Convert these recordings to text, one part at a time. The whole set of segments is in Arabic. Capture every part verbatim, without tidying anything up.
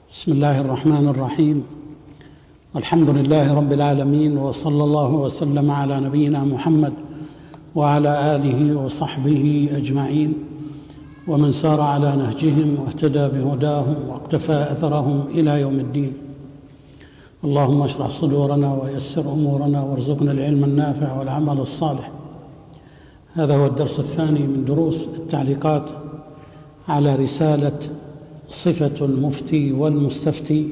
بسم الله الرحمن الرحيم. الحمد لله رب العالمين، وصلى الله وسلم على نبينا محمد وعلى آله وصحبه أجمعين، ومن سار على نهجهم واهتدى بهداهم واقتفى أثرهم إلى يوم الدين. اللهم اشرح صدورنا ويسر أمورنا وارزقنا العلم النافع والعمل الصالح. هذا هو الدرس الثاني من دروس التعليقات على رسالة صفة المفتي والمستفتي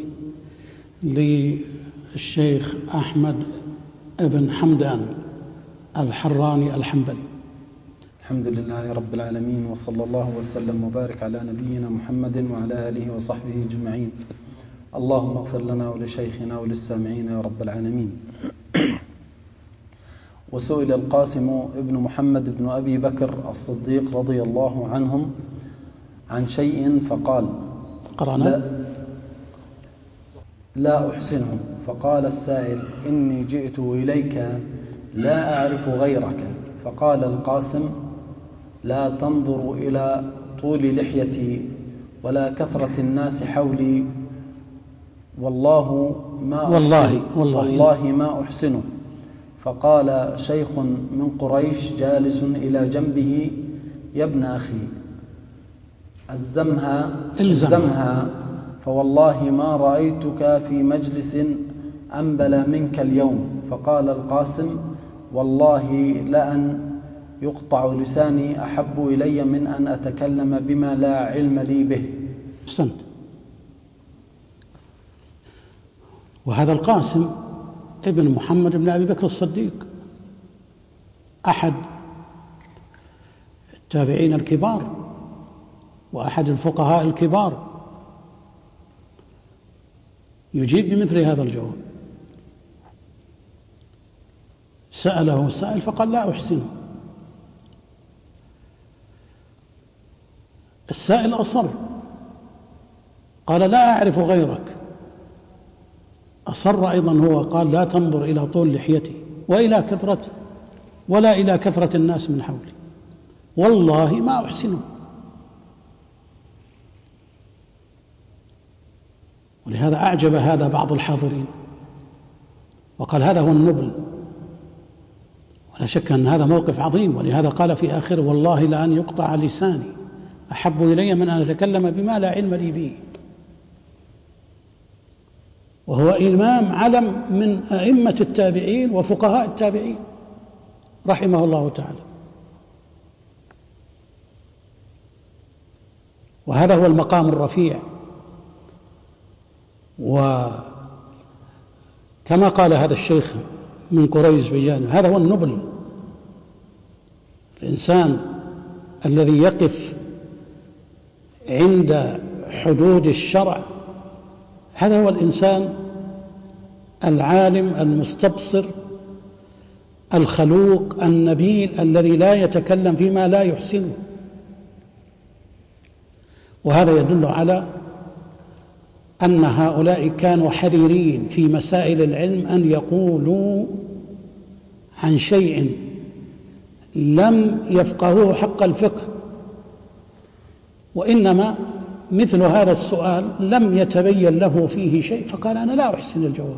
للشيخ أحمد بن حمدان الحراني الحنبلي. الحمد لله رب العالمين، وصلى الله وسلم وبارك على نبينا محمد وعلى آله وصحبه أجمعين. اللهم اغفر لنا ولشيخنا وللسامعين يا رب العالمين. وسئل القاسم ابن محمد بن أبي بكر الصديق رضي الله عنهم عن شيء فقال: لا, لا أحسنه. فقال السائل: إني جئت إليك لا أعرف غيرك. فقال القاسم: لا تنظر إلى طول لحيتي ولا كثرة الناس حولي، والله ما والله, والله, والله ما أحسنه. فقال شيخ من قريش جالس إلى جنبه: يا ابن أخي، ألزمها, ألزمها فوالله ما رأيتك في مجلس أنبل منك اليوم. فقال القاسم: والله لأن يقطع لساني أحب إلي من أن أتكلم بما لا علم لي به. أحسنت. وهذا القاسم ابن محمد بن أبي بكر الصديق أحد التابعين الكبار وأحد الفقهاء الكبار، يجيب بمثل هذا الجواب. سأله السائل فقال: لا أحسنه. السائل أصر، قال: لا أعرف غيرك. أصر أيضا هو، قال: لا تنظر إلى طول لحيتي وإلى كثرة ولا إلى كثرة الناس من حولي، والله ما أحسنه. ولهذا أعجب هذا بعض الحاضرين وقال: هذا هو النبل. ولا شك أن هذا موقف عظيم، ولهذا قال في آخره: والله لأن يقطع لساني أحب إلي من أن أتكلم بما لا علم لي به. وهو إمام علم من أئمة التابعين وفقهاء التابعين رحمه الله تعالى. وهذا هو المقام الرفيع. وكما قال هذا الشيخ من قريش بجانب، هذا هو النبل، الإنسان الذي يقف عند حدود الشرع. هذا هو الإنسان العالم المستبصر الخلوق النبيل الذي لا يتكلم فيما لا يحسنه. وهذا يدل على أن هؤلاء كانوا حريرين في مسائل العلم أن يقولوا عن شيء لم يفقهوه حق الفقه، وإنما مثل هذا السؤال لم يتبين له فيه شيء فقال: أنا لا أحسن الجواب.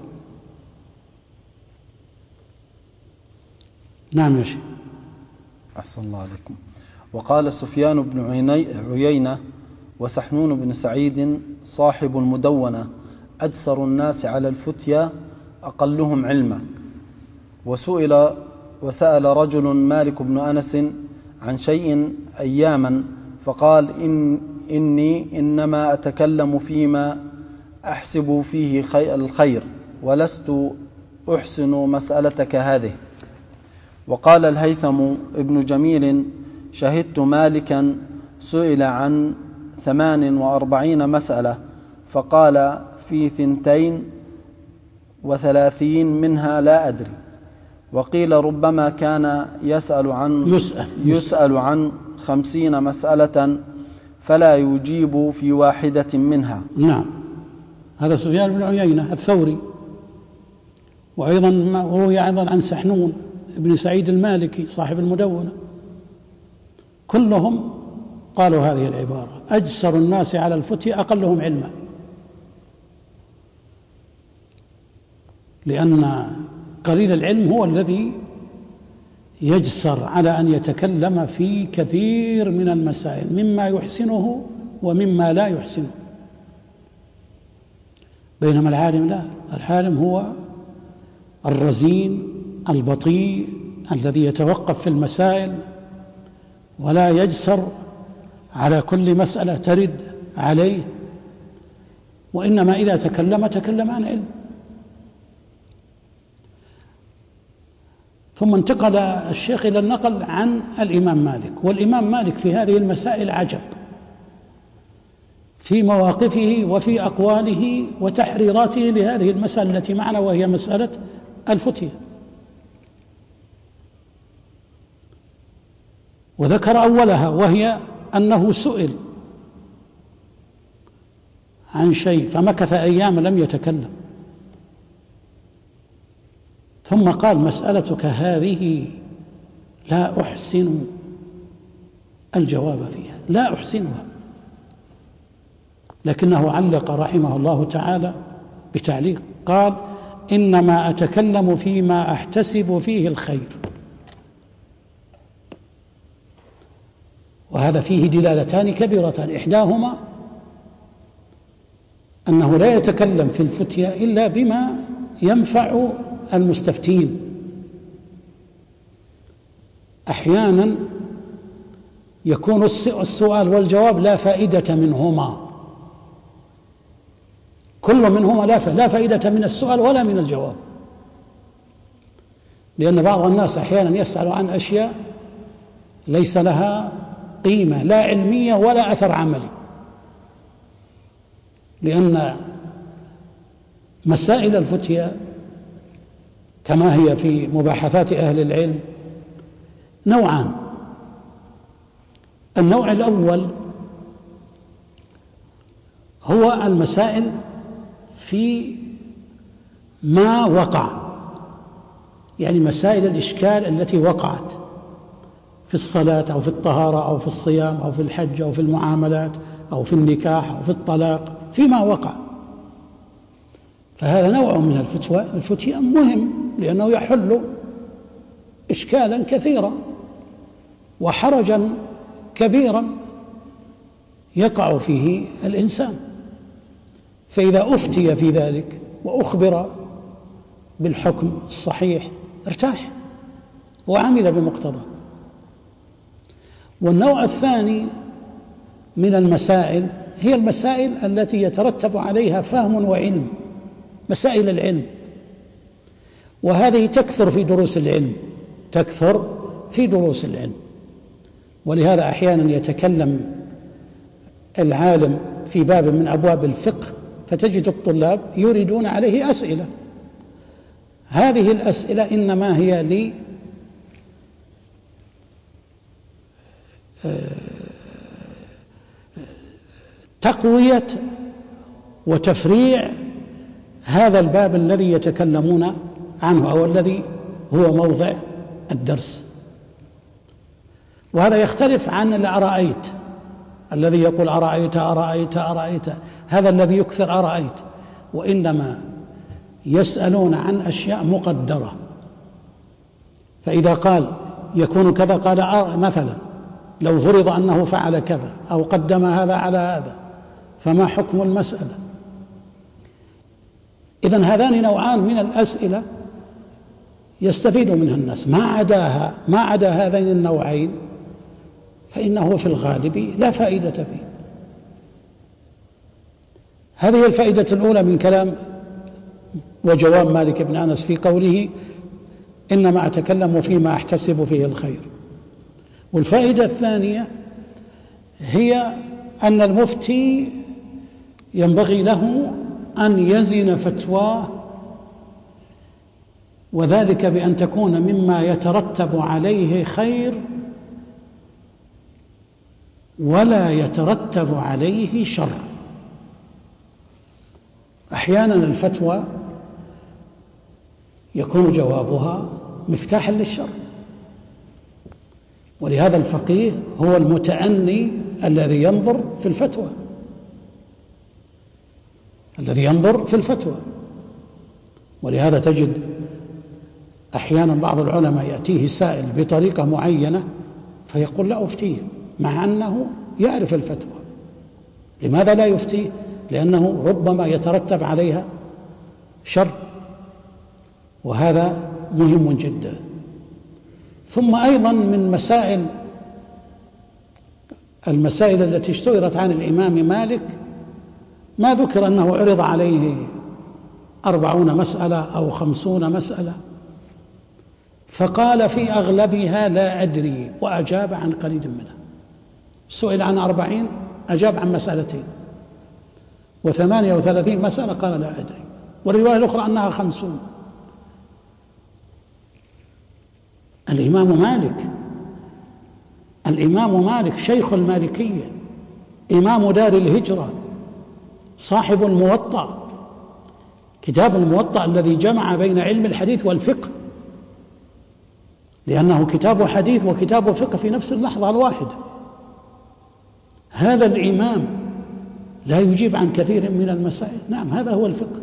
نعم يا شيخ. أحسن الله عليكم. وقال سفيان بن عيينة وسحنون بن سعيد صاحب المدونة: أجسر الناس على الفتيا أقلهم علما. وسئل وسأل رجل مالك بن أنس عن شيء أياما فقال: إن إني إنما أتكلم فيما أحسب فيه الخير، ولست أحسن مسألتك هذه. وقال الهيثم ابن جميل: شهدت مالكا سئل عن ثمان وأربعين مسألة فقال: في ثنتين وثلاثين منها لا أدري. وقيل ربما كان يسأل عن, يسأل, يسأل عن خمسين مسألة فلا يجيب في واحدة منها. نعم، هذا سفيان بن عيينة الثوري. وأيضا روي أيضا عن سحنون بن سعيد المالكي صاحب المدونة، كلهم قالوا هذه العبارة: أجسر الناس على الفتيا أقلهم علما. لأن قليل العلم هو الذي يجسر على أن يتكلم في كثير من المسائل مما يحسنه ومما لا يحسنه، بينما العالم لا، العالم هو الرزين البطيء الذي يتوقف في المسائل ولا يجسر على كل مسألة ترد عليه، وإنما إذا تكلم تكلم عن علم. ثم انتقل الشيخ إلى النقل عن الإمام مالك، والإمام مالك في هذه المسائل عجب في مواقفه وفي أقواله وتحريراته لهذه المسألة التي معنا، وهي مسألة الفتية. وذكر أولها وهي أنه سئل عن شيء فمكث أيام لم يتكلم، ثم قال: مسألتك هذه لا أحسن الجواب فيها، لا أحسنها. لكنه علق رحمه الله تعالى بتعليق قال: إنما أتكلم فيما أحتسب فيه الخير. وهذا فيه دلالتان كبيرتان، إحداهما أنه لا يتكلم في الفتية إلا بما ينفع المستفتين. أحيانا يكون السؤال والجواب لا فائدة منهما، كل منهما لا فائدة من السؤال ولا من الجواب، لأن بعض الناس أحيانا يسأل عن أشياء ليس لها قيمة لا علمية ولا أثر عملي، لأن مسائل الفتية كما هي في مباحثات أهل العلم نوعان. النوع الأول هو المسائل في ما وقع، يعني مسائل الإشكال التي وقعت في الصلاة أو في الطهارة أو في الصيام أو في الحج أو في المعاملات أو في النكاح أو في الطلاق، فيما وقع. فهذا نوع من الفتوى الفتية مهم، لأنه يحل إشكالا كثيرا وحرجا كبيرا يقع فيه الإنسان، فإذا أفتي في ذلك وأخبر بالحكم الصحيح ارتاح وعمل بمقتضى. والنوع الثاني من المسائل هي المسائل التي يترتب عليها فهم وعلم، مسائل العلم، وهذه تكثر في دروس العلم، تكثر في دروس العلم. ولهذا أحيانا يتكلم العالم في باب من أبواب الفقه فتجد الطلاب يريدون عليه أسئلة، هذه الأسئلة إنما هي لي تقوية وتفريع هذا الباب الذي يتكلمون عنه أو الذي هو موضع الدرس. وهذا يختلف عن الأرأيت الذي يقول أرأيت أرأيت أرأيت، هذا الذي يكثر أرأيت، وإنما يسألون عن أشياء مقدرة. فإذا قال يكون كذا قال مثلا لو فرض أنه فعل كذا أو قدم هذا على هذا فما حكم المسألة؟ إذن هذان نوعان من الأسئلة يستفيد منها الناس، ما عداها ما عدا هذين النوعين فإنه في الغالب لا فائدة فيه. هذه الفائدة الأولى من كلام وجواب مالك بن أنس في قوله إنما أتكلم فيما أحتسب فيه الخير. والفائدة الثانية هي أن المفتي ينبغي له أن يزن فتواه، وذلك بأن تكون مما يترتب عليه خير ولا يترتب عليه شر. أحيانا الفتوى يكون جوابها مفتاحا للشر، ولهذا الفقيه هو المتأني الذي ينظر في الفتوى الذي ينظر في الفتوى ولهذا تجد أحيانا بعض العلماء يأتيه سائل بطريقة معينة فيقول لا أفتيه، مع أنه يعرف الفتوى. لماذا لا يفتيه؟ لأنه ربما يترتب عليها شر، وهذا مهم جدا. ثم أيضا من مسائل المسائل التي اشتهرت عن الإمام مالك ما ذكر أنه عرض عليه أربعون مسألة أو خمسون مسألة فقال في أغلبها لا أدري، وأجاب عن قليل منها. سئل عن أربعين أجاب عن مسألتين، وثمانية وثلاثين مسألة قال لا أدري، والرواية الأخرى أنها خمسون. الإمام مالك الإمام مالك شيخ المالكية، إمام دار الهجرة، صاحب الموطأ، كتاب الموطأ الذي جمع بين علم الحديث والفقه، لأنه كتاب حديث وكتاب فقه في نفس اللحظة الواحدة. هذا الإمام لا يجيب عن كثير من المسائل. نعم، هذا هو الفقه،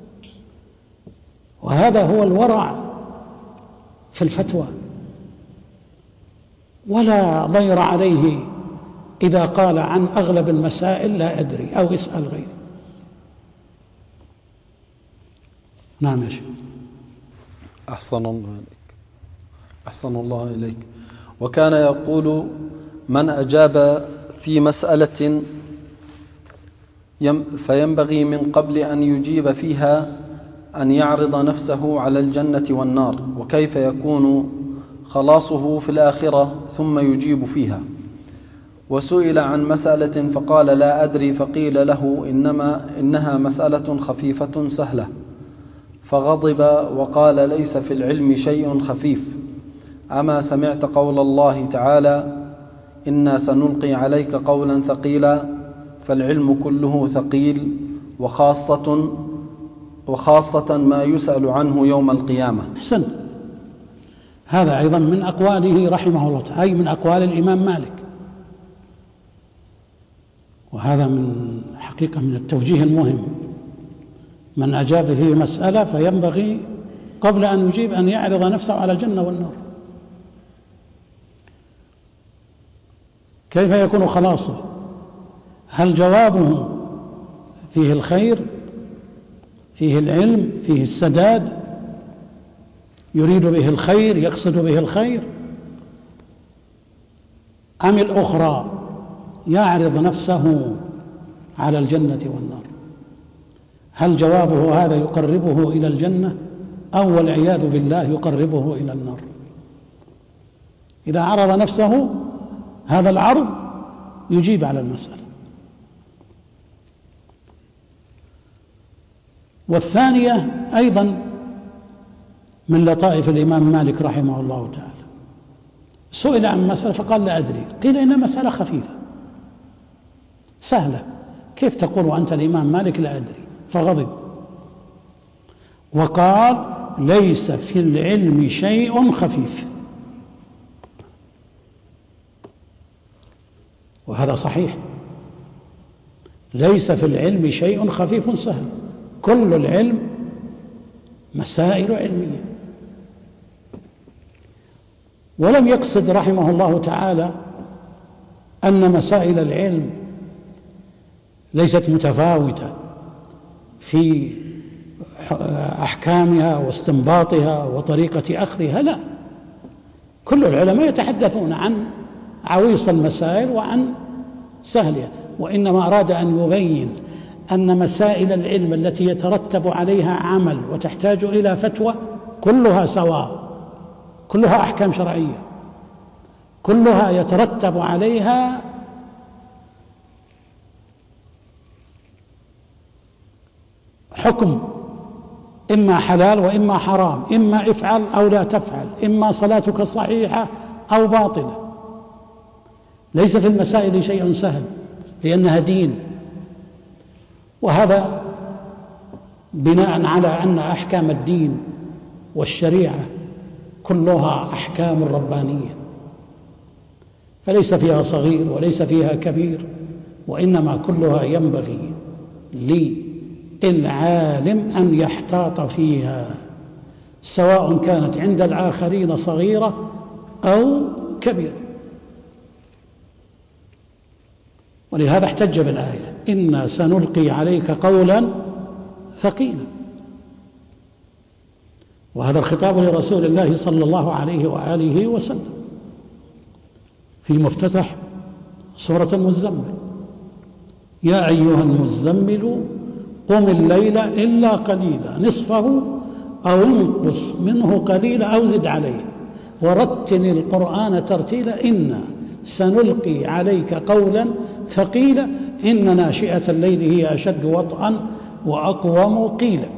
وهذا هو الورع في الفتوى، ولا ضير عليه إذا قال عن أغلب المسائل لا أدري أو اسأل غيري. نعم يا شيخ. أحسن الله إليك أحسن الله إليك. وكان يقول من أجاب في مسألة فينبغي من قبل أن يجيب فيها أن يعرض نفسه على الجنة والنار، وكيف يكون خلاصه في الآخرة ثم يجيب فيها. وسئل عن مسألة فقال لا أدري، فقيل له إنما إنها مسألة خفيفة سهلة، فغضب وقال ليس في العلم شيء خفيف. أما سمعت قول الله تعالى إنا سنلقي عليك قولا ثقيلا، فالعلم كله ثقيل، وخاصة وخاصة ما يسأل عنه يوم القيامة. أحسن. هذا أيضا من أقواله رحمه الله تعالى، أي من أقوال الإمام مالك، وهذا من حقيقة من التوجيه المهم. من أجاب فيه مسألة فينبغي قبل أن يجيب أن يعرض نفسه على الجنة والنار. كيف يكون خلاصه؟ هل جوابه فيه الخير، فيه العلم، فيه السداد، يريد به الخير، يقصد به الخير، أم الأخرى يعرض نفسه على الجنة والنار؟ هل جوابه هذا يقربه إلى الجنة أو والعياذ بالله يقربه إلى النار؟ إذا عرض نفسه هذا العرض يجيب على المسألة. والثانية أيضا من لطائف الإمام مالك رحمه الله تعالى، سئل عن مسألة فقال لا أدري، قيل إنها مسألة خفيفة سهلة، كيف تقول وأنت الإمام مالك لا أدري؟ فغضب وقال ليس في العلم شيء خفيف. وهذا صحيح، ليس في العلم شيء خفيف سهل، كل العلم مسائل علمية. ولم يقصد رحمه الله تعالى أن مسائل العلم ليست متفاوتة في أحكامها واستنباطها وطريقة أخذها، لا، كل العلماء يتحدثون عن عويص المسائل وعن سهلها، وإنما أراد أن يبين أن مسائل العلم التي يترتب عليها عمل وتحتاج إلى فتوى كلها سواء، كلها أحكام شرعية، كلها يترتب عليها حكم، إما حلال وإما حرام، إما افعل أو لا تفعل، إما صلاتك صحيحة أو باطلة. ليس في المسائل شيء سهل لأنها دين، وهذا بناء على أن أحكام الدين والشريعة كلها أحكام ربانية، فليس فيها صغير وليس فيها كبير، وإنما كلها ينبغي العالم أن يحتاط فيها، سواء كانت عند الآخرين صغيرة أو كبيرة. ولهذا احتج بالآية: إنا سنلقي عليك قولا ثقيلا. وهذا الخطاب لرسول الله صلى الله عليه وآله وسلم في مفتتح سورة المزمل: يا أيها المزمل قم الليل إلا قليلا نصفه أو انقص منه قليلا أو زد عليه ورتل القرآن ترتيلا إنا سنلقي عليك قولا ثقيلا إن ناشئة الليل هي أشد وطئا وأقوم قيلا.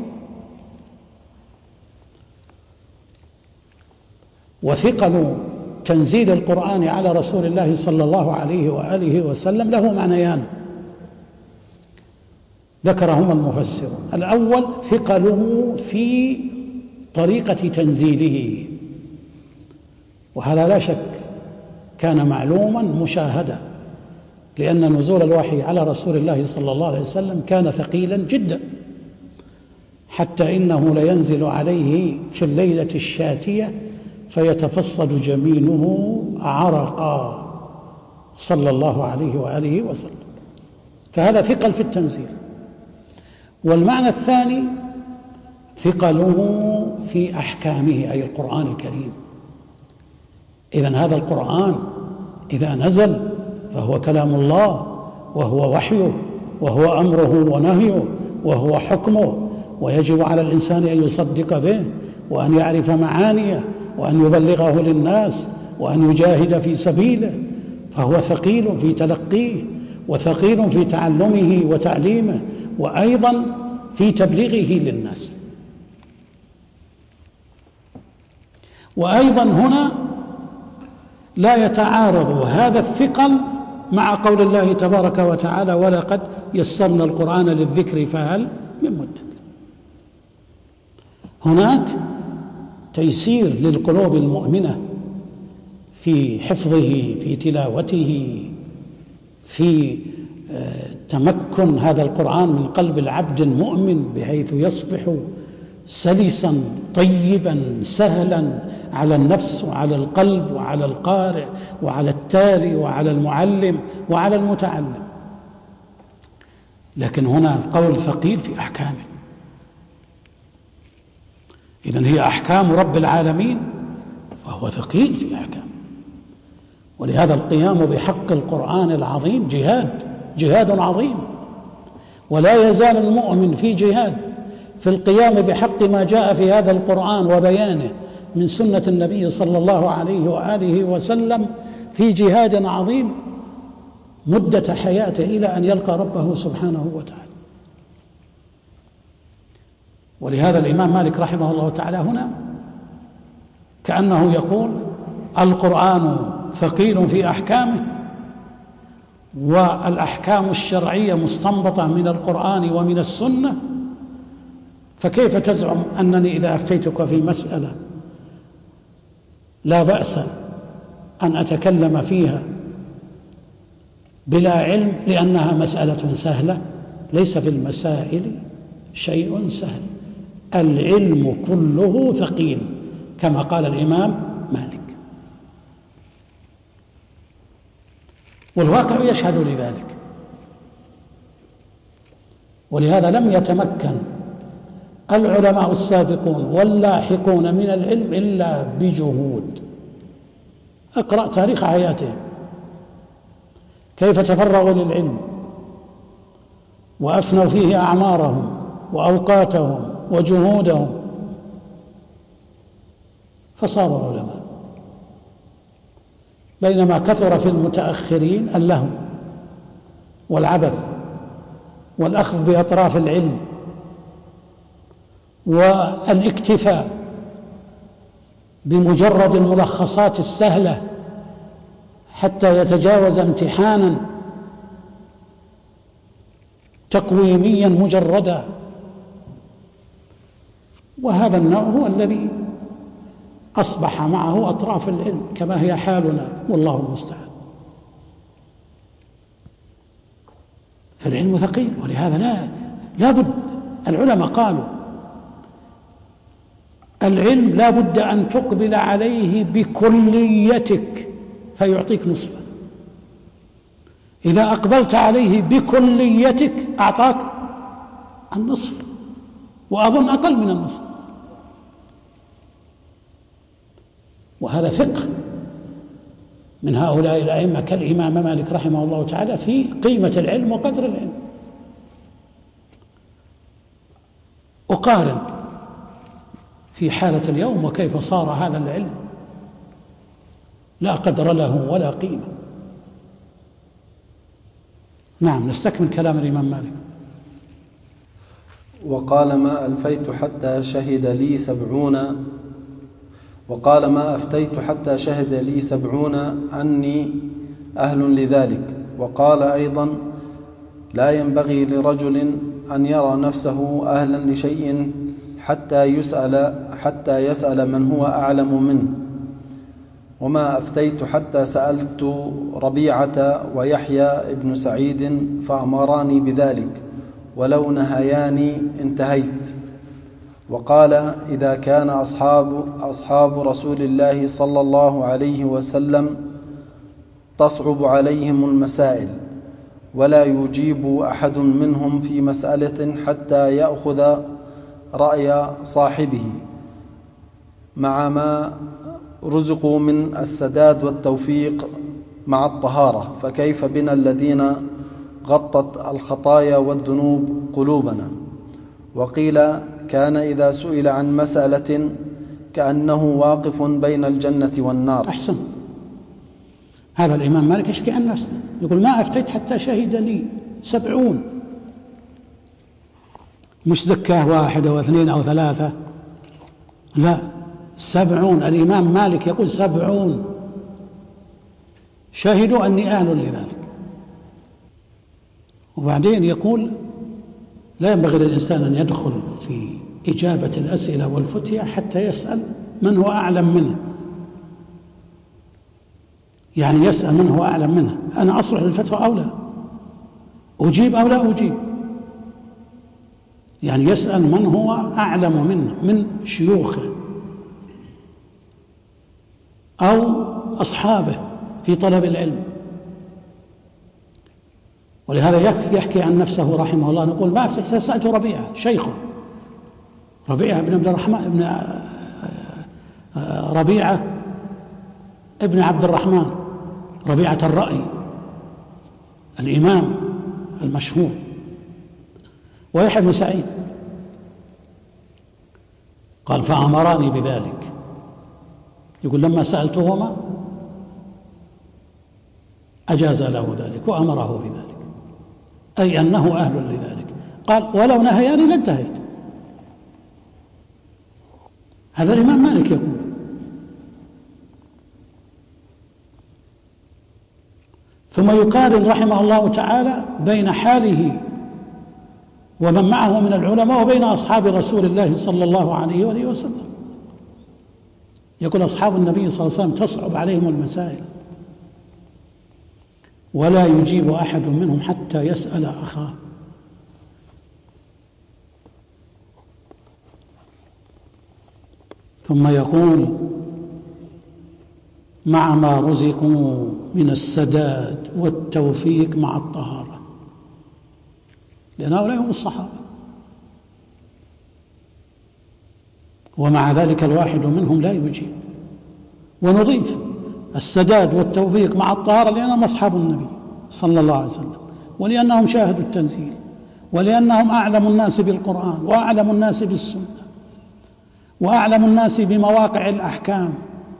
وثقل تنزيل القرآن على رسول الله صلى الله عليه وآله وسلم له معنيان ذكرهما المفسرون: الأول ثقله في طريقة تنزيله، وهذا لا شك كان معلوما مشاهدا، لأن نزول الوحي على رسول الله صلى الله عليه وسلم كان ثقيلا جدا، حتى إنه لينزل عليه في الليلة الشاتية فيتفصل جبينه عرقا صلى الله عليه وآله وسلم، فهذا ثقل في التنزيل. والمعنى الثاني ثقله في أحكامه، أي القرآن الكريم. إذن هذا القرآن إذا نزل فهو كلام الله، وهو وحيه، وهو أمره ونهيه، وهو حكمه، ويجب على الإنسان أن يصدق به وأن يعرف معانيه وأن يبلغه للناس وأن يجاهد في سبيله، فهو ثقيل في تلقيه وثقيل في تعلمه وتعليمه وأيضا في تبليغه للناس. وأيضا هنا لا يتعارض هذا الثقل مع قول الله تبارك وتعالى: ولقد يسرنا القرآن للذكر فهل من مدكر. هناك تيسير للقلوب المؤمنة في حفظه، في تلاوته، في تمكن هذا القرآن من قلب العبد المؤمن بحيث يصبح سلسا طيبا سهلا على النفس وعلى القلب وعلى القارئ وعلى التالي وعلى المعلم وعلى المتعلم. لكن هنا قول ثقيل في أحكامه، إذن هي أحكام رب العالمين فهو ثقيل في أحكامه. ولهذا القيام بحق القرآن العظيم جهاد جهاد عظيم، ولا يزال المؤمن في جهاد في القيام بحق ما جاء في هذا القرآن وبيانه من سنة النبي صلى الله عليه وآله وسلم، في جهاد عظيم مدة حياته إلى أن يلقى ربه سبحانه وتعالى. ولهذا الإمام مالك رحمه الله تعالى هنا كأنه يقول: القرآن ثقيل في أحكامه، والأحكام الشرعية مستنبطة من القرآن ومن السنة، فكيف تزعم أنني إذا أفتيتك في مسألة لا بأس أن أتكلم فيها بلا علم لأنها مسألة سهلة؟ ليس في المسائل شيء سهل، العلم كله ثقيل كما قال الإمام مالك، والواقع يشهد لذلك. ولهذا لم يتمكن العلماء السابقون واللاحقون من العلم إلا بجهود. اقرأ تاريخ حياتهم، كيف تفرغوا للعلم وأفنوا فيه أعمارهم وأوقاتهم وجهودهم فصاروا علماء. بينما كثر في المتأخرين اللهو والعبث والأخذ بأطراف العلم والاكتفاء بمجرد الملخصات السهلة حتى يتجاوز امتحانا تقويميا مجردا. وهذا النوع هو الذي أصبح معه أطراف العلم كما هي حالنا والله المستعان. فالعلم ثقيل، ولهذا لا لا بد العلماء قالوا العلم لا بد أن تقبل عليه بكليتك فيعطيك نصفه، إذا أقبلت عليه بكليتك أعطاك النصف، وأظن أقل من النصف. وهذا فقه من هؤلاء الأئمة كالإمام مالك رحمه الله تعالى في قيمة العلم وقدر العلم. أقارن في حالة اليوم وكيف صار هذا العلم لا قدر له ولا قيمة. نعم، نستكمل كلام الإمام مالك. وقال ما ألفيت حتى شهد لي سبعون وقال ما أفتيت حتى شهد لي سبعون أني أهل لذلك. وقال أيضا لا ينبغي لرجل أن يرى نفسه أهلا لشيء حتى يسأل حتى يسأل من هو أعلم منه. وما أفتيت حتى سألت ربيعة ويحيى ابن سعيد فأمراني بذلك، ولو نهياني انتهيت. وقال إذا كان أصحاب, أصحاب رسول الله صلى الله عليه وسلم تصعب عليهم المسائل ولا يجيب أحد منهم في مسألة حتى يأخذ رأي صاحبه مع ما رزقوا من السداد والتوفيق مع الطهارة، فكيف بنا الذين غطت الخطايا والذنوب قلوبنا. وقيل كان إذا سئل عن مسألة كأنه واقف بين الجنة والنار. أحسن. هذا الإمام مالك يحكي عن نفسه، يقول ما أفتيت حتى شهد لي سبعون، مش زكاه واحد أو اثنين أو ثلاثة، لا، سبعون. الإمام مالك يقول سبعون شهدوا أني أهل لذلك. وبعدين يقول لا ينبغي للإنسان أن يدخل في إجابة الأسئلة والفتية حتى يسأل من هو أعلم منه، يعني يسأل من هو أعلم منه، أنا أصلح للفتوى أو لا، أجيب أو لا أجيب، يعني يسأل من هو أعلم منه من شيوخه أو أصحابه في طلب العلم. ولهذا يحكي عن نفسه رحمه الله، نقول ما أفتيت سألت ربيعة شيخه، ربيعة بن عبد الرحمن ابن ربيعة ابن عبد الرحمن ربيعة الرأي الإمام المشهور، ويحيى بن سعيد. قال فأمراني بذلك، يقول لما سألتهما أجاز له ذلك وأمره بذلك، أي أنه أهل لذلك. قال ولو نهياني لانتهيت. هذا الإمام مالك يقول. ثم يقارن رحمه الله تعالى بين حاله ومن معه من العلماء وبين أصحاب رسول الله صلى الله عليه وآله وسلم. يقول أصحاب النبي صلى الله عليه وسلم تصعب عليهم المسائل ولا يجيب أحد منهم حتى يسأل أخاه. ثم يقول مع ما رزقوا من السداد والتوفيق مع الطهارة، لأن هؤلاء هم الصحابة، ومع ذلك الواحد منهم لا يجيب. ونضيف السداد والتوفيق مع الطهارة لأنهم أصحاب النبي صلى الله عليه وسلم، ولأنهم شاهدوا التنزيل، ولأنهم أعلم الناس بالقرآن وأعلم الناس بالسنة وأعلم الناس بمواقع الأحكام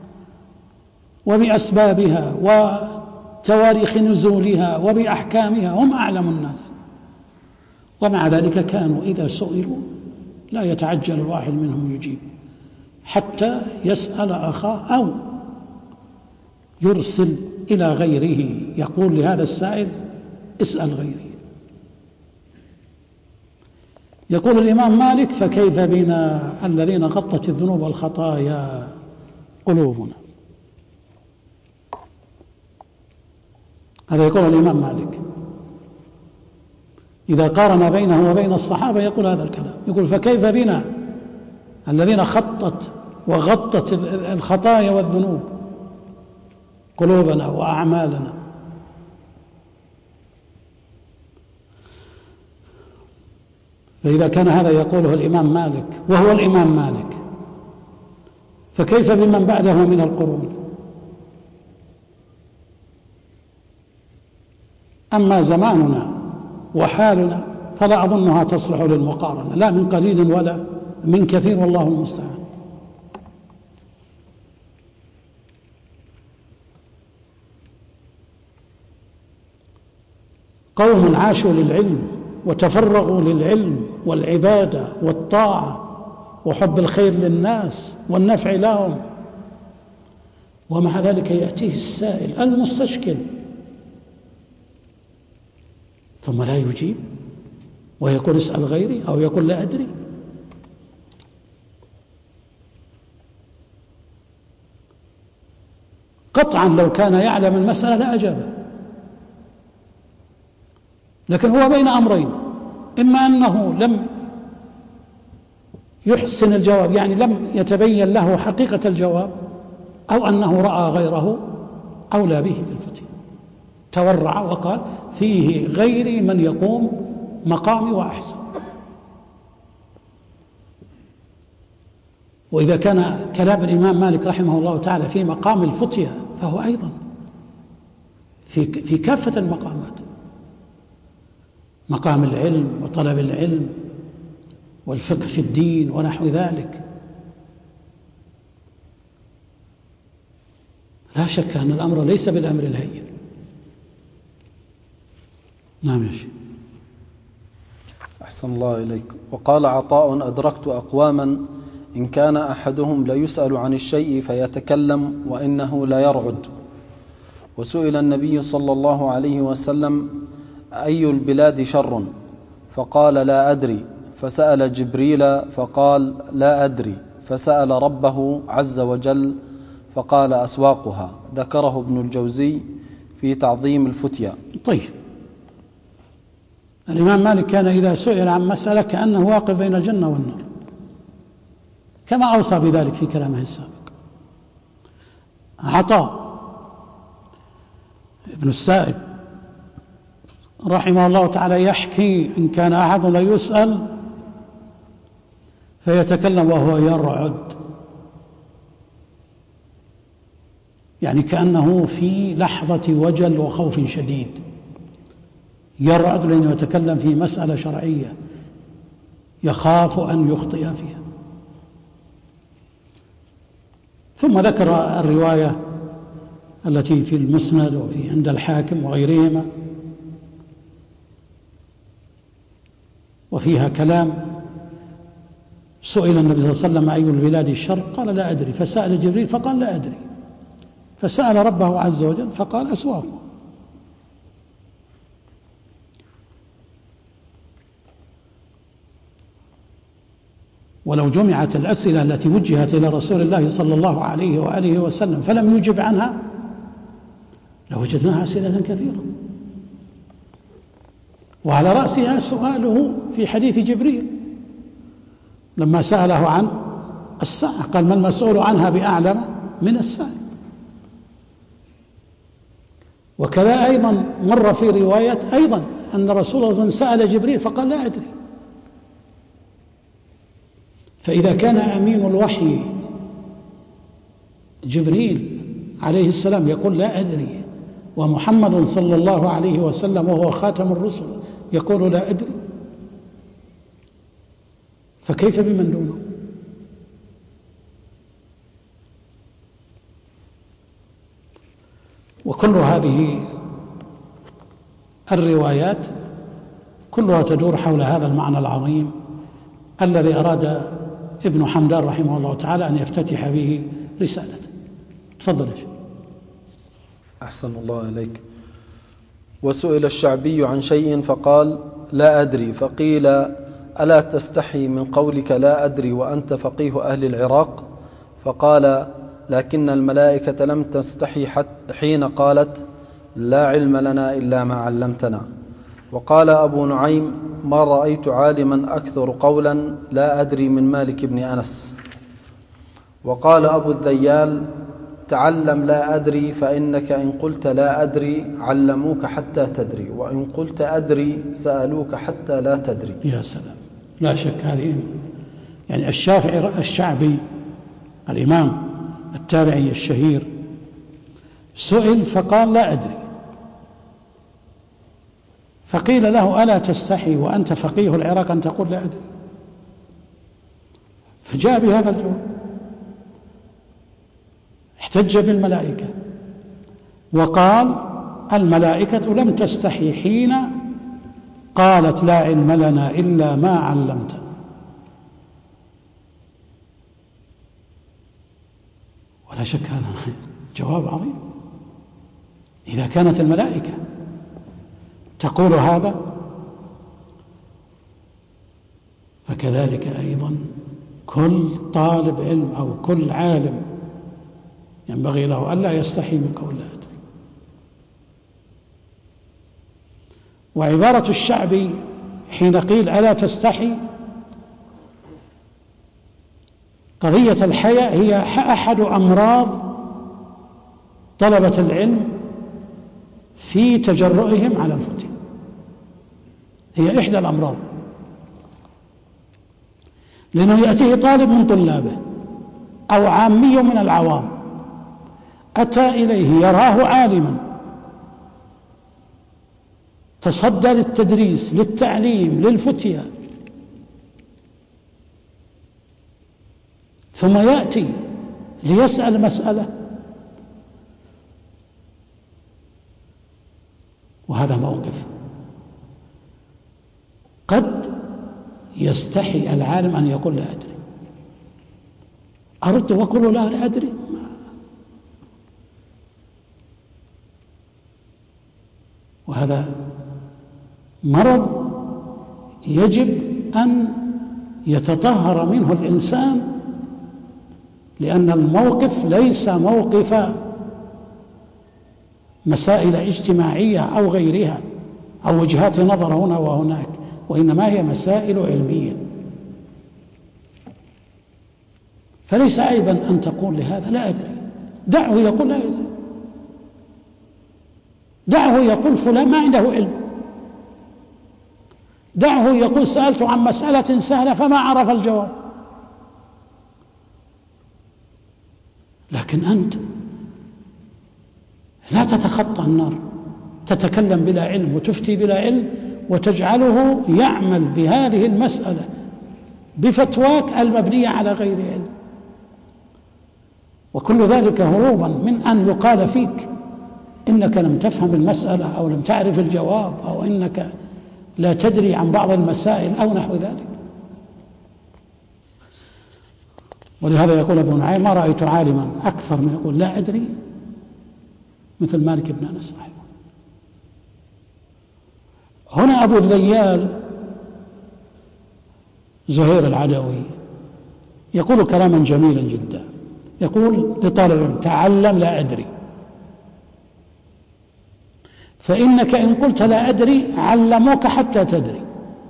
وبأسبابها وتواريخ نزولها وبأحكامها، هم أعلم الناس. ومع ذلك كانوا إذا سئلوا لا يتعجل الواحد منهم يجيب حتى يسأل أخاه أو يرسل إلى غيره، يقول لهذا السائل اسأل غيري. يقول الإمام مالك فكيف بنا الذين غطت الذنوب والخطايا قلوبنا. هذا يقول الإمام مالك. إذا قارن بينه وبين الصحابة يقول هذا الكلام، يقول فكيف بنا الذين خطت وغطت الخطايا والذنوب قلوبنا وأعمالنا. فإذا كان هذا يقوله الإمام مالك وهو الإمام مالك، فكيف بمن بعده من القرون؟ أما زماننا وحالنا فلا أظنها تصلح للمقارنة، لا من قليل ولا من كثير، والله المستعان. قوم عاشوا للعلم وتفرغوا للعلم والعبادة والطاعة وحب الخير للناس والنفع لهم، ومع ذلك يأتيه السائل المستشكل ثم لا يجيب ويقول اسأل غيري أو يقول لا أدري. قطعا لو كان يعلم المسألة لأجابه، لكن هو بين أمرين، إما أنه لم يحسن الجواب، يعني لم يتبين له حقيقة الجواب، أو أنه رأى غيره أولى به في الفتية، تورع وقال فيه غيري من يقوم مقامي وأحسن. وإذا كان كلام الإمام مالك رحمه الله تعالى في مقام الفتية فهو أيضا في في كافة المقامات، مقام العلم وطلب العلم والفقه في الدين ونحو ذلك. لا شك أن الأمر ليس بالأمر الهين. نعم يا شيخ. أحسن الله إليك. وقال عطاء أدركت أقواما إن كان أحدهم ليسأل عن الشيء فيتكلم وإنه لا يرعد. وسئل النبي صلى الله عليه وسلم أي البلاد شر؟ فقال لا أدري. فسأل جبريل فقال لا أدري. فسأل ربه عز وجل فقال أسواقها. ذكره ابن الجوزي في تعظيم الفتية. طيب، الإمام مالك كان إذا سئل عن مسألة كأنه واقف بين الجنة والنار، كما أوصى بذلك في كلامه السابق. عطاء ابن السائب رحمه الله تعالى يحكي إن كان أحد لا يسأل فيتكلم وهو يرعد، يعني كأنه في لحظة وجل وخوف شديد، يرعد لأنه يتكلم في مسألة شرعية يخاف أن يخطئ فيها. ثم ذكر الرواية التي في المسند وفي عند الحاكم وغيرهما، وفيها كلام سئل النبي صلى الله عليه وسلم أي البلاد الشر؟ قال لا أدري. فسأل جبريل فقال لا أدري. فسأل ربه عز وجل فقال أسواق. ولو جمعت الأسئلة التي وجهت إلى رسول الله صلى الله عليه وآله وسلم فلم يجب عنها لوجدناها أسئلة كثيرة، وعلى رأسها سؤاله في حديث جبريل لما سأله عن الساعة، قال ما المسؤول عنها بأعلم من السائل. وكذا أيضا مر في رواية أيضا أن رسول الله صلى الله عليه وسلم سأل جبريل فقال لا أدري. فإذا كان أمين الوحي جبريل عليه السلام يقول لا أدري، ومحمد صلى الله عليه وسلم وهو خاتم الرسل يقول لا أدري، فكيف بمن دونه؟ وكل هذه الروايات كلها تدور حول هذا المعنى العظيم الذي أراد ابن حمدان رحمه الله تعالى أن يفتتح به رسالته. تفضل يا شيخ. أحسن الله إليك. وسئل الشعبي عن شيء فقال لا أدري، فقيل ألا تستحي من قولك لا أدري وأنت فقيه أهل العراق؟ فقال لكن الملائكة لم تستحي حين قالت لا علم لنا إلا ما علمتنا. وقال أبو نعيم: ما رأيت عالما أكثر قولا لا أدري من مالك بن أنس. وقال أبو الذيال: تعلم لا أدري، فإنك إن قلت لا أدري علموك حتى تدري، وإن قلت أدري سألوك حتى لا تدري. يا سلام، لا شك هذه يعني الشافعي الشعبي الإمام التابعي الشهير سئل فقال لا أدري، فقيل له: ألا تستحي وأنت فقيه العراق أن تقول لا أدري؟ فجاء بهذا الجواب، احتج بالملائكة وقال: الملائكة لم تستحي حين قالت لا علم لنا إلا ما علمتنا. ولا شك هذا جواب عظيم. إذا كانت الملائكة تقول هذا فكذلك أيضا كل طالب علم أو كل عالم ينبغي له ألا يستحي من قول لا أدري. وعبارة الشعبي حين قيل ألا تستحي، قضية الحياء هي أحد أمراض طلبة العلم في تجرؤهم على الفتيا، هي إحدى الأمراض، لأنه يأتيه طالب من طلابه أو عامي من العوام أتى إليه يراه عالما تصدى للتدريس للتعليم للفتيا، ثم يأتي ليسأل مسألة وهذا موقف قد يستحي العالم أن يقول لا أدري، أردت وأقول لا لا أدري، وهذا مرض يجب أن يتطهر منه الإنسان، لأن الموقف ليس موقف مسائل اجتماعية أو غيرها أو وجهات نظر هنا وهناك، وإنما هي مسائل علمية. فليس عيبا أن تقول لهذا لا أدري، دعه يقول لا أدري، دعه يقول فلان ما عنده علم، دعه يقول سألت عن مسألة سهلة فما عرف الجواب. لكن أنت لا تتخطى النار، تتكلم بلا علم وتفتي بلا علم وتجعله يعمل بهذه المسألة بفتواك المبنية على غير علم، وكل ذلك هروبا من أن يقال فيك إنك لم تفهم المسألة أو لم تعرف الجواب أو إنك لا تدري عن بعض المسائل أو نحو ذلك. ولهذا يقول ابن نعيم: ما رأيت عالما أكثر من يقول لا أدري مثل مالك بن أنس رحمه. هنا أبو الذيال زهير العدوي يقول كلاما جميلا جدا، يقول لطالب: تعلم لا أدري، فإنك إن قلت لا أدري علموك حتى تدري،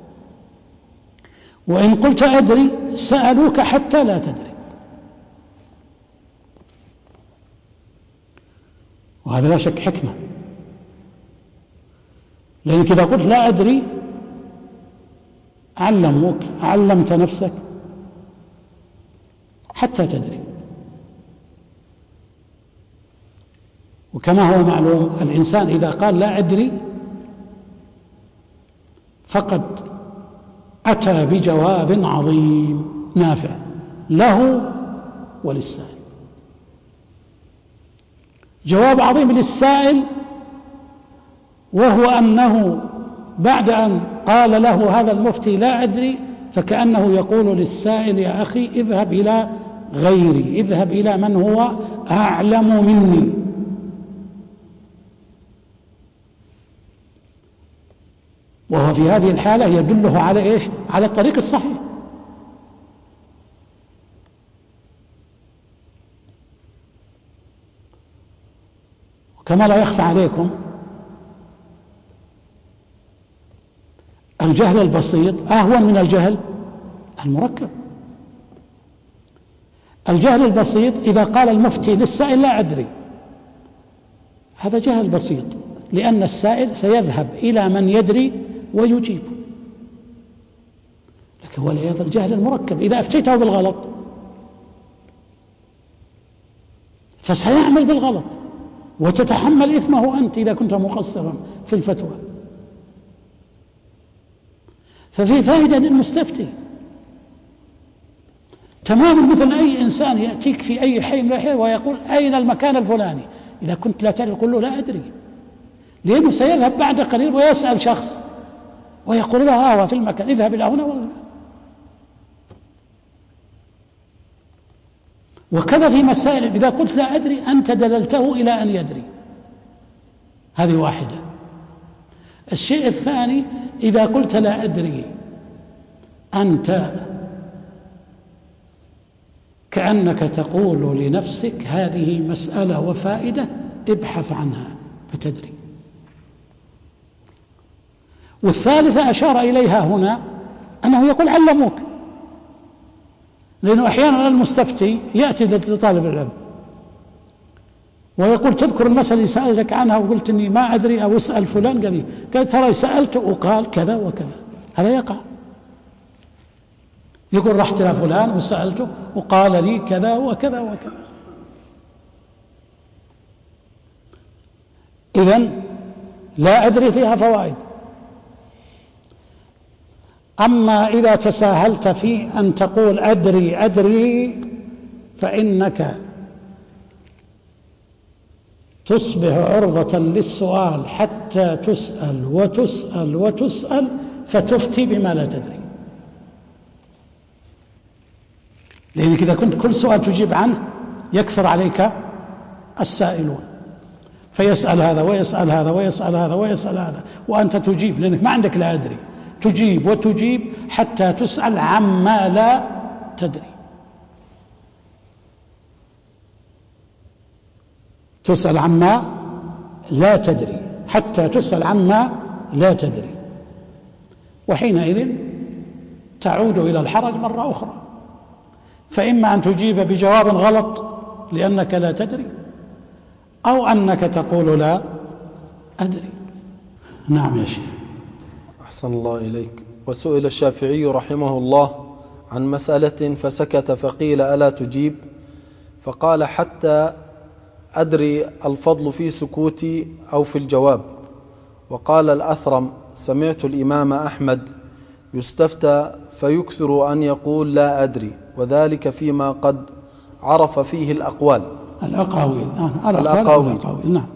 وإن قلت أدري سألوك حتى لا تدري. وهذا لا شك حكمة، لأنك إذا قلت لا أدري علموك، علمت نفسك حتى تدري. وكما هو معلوم الإنسان إذا قال لا أدري فقد أتى بجواب عظيم نافع له وللسائل. جواب عظيم للسائل، وهو أنه بعد أن قال له هذا المفتي لا أدري فكأنه يقول للسائل: يا أخي اذهب إلى غيري، اذهب إلى من هو أعلم مني. وهو في هذه الحالة يدله على إيش؟ على الطريق الصحيح. وكما لا يخفى عليكم الجهل البسيط أهون من الجهل المركب. الجهل البسيط إذا قال المفتي للسائل لا أدري، هذا جهل بسيط، لأن السائل سيذهب إلى من يدري ويجيب. لكن ولهذا الجهل المركب إذا أفتيته بالغلط فسيعمل بالغلط وتتحمل إثمه أنت إذا كنت مقصرا في الفتوى. ففي فائدة للمستفتي تماما مثل أي إنسان يأتيك في أي حي من الأحياء ويقول أين المكان الفلاني، إذا كنت لا تدري قل له لا أدري، لأنه سيذهب بعد قليل ويسأل شخص ويقول له هو في المكان، اذهب إلى هنا وهنا. وكذا في مسائل إذا قلت لا أدري أنت دللته إلى أن يدري، هذه واحدة. الشيء الثاني إذا قلت لا أدري أنت كأنك تقول لنفسك هذه مسألة وفائدة ابحث عنها فتدري. والثالثة أشار إليها هنا أنه يقول علموك، لأنه أحيانا المستفتي يأتي لطالب العلم ويقول تذكر المسألة اللي سألتك عنها وقلت إني ما أدري أو اسأل فلان، قال قال ترى سألته وقال كذا وكذا، هذا يقع. يقول رحت إلى فلان وسألته وقال لي كذا وكذا وكذا. إذن لا أدري فيها فوائد. أما إذا تساهلت في أن تقول أدري أدري فإنك تصبح عرضة للسؤال حتى تسأل وتسأل وتسأل فتفتي بما لا تدري. لأنك إذا كنت كل سؤال تجيب عنه يكثر عليك السائلون، فيسأل هذا ويسأل هذا ويسأل هذا ويسأل هذا وأنت تجيب، لأنك ما عندك لا أدري، تجيب وتجيب حتى تسأل عما لا تدري. تسأل عما لا تدري حتى تسأل عما لا تدري، وحينئذ تعود إلى الحرج مرة أخرى، فإما أن تجيب بجواب غلط لأنك لا تدري، أو أنك تقول لا أدري. نعم يا شيخ. أحسن الله إليك. وسئل الشافعي رحمه الله عن مسألة فسكت فقيل ألا تجيب؟ فقال حتى أدري الفضل في سكوتي أو في الجواب. وقال الأثرم سمعت الإمام أحمد يستفتى فيكثر أن يقول لا أدري، وذلك فيما قد عرف فيه الأقوال الأقاويل آه. الأقاويل. الأقاويل. نعم.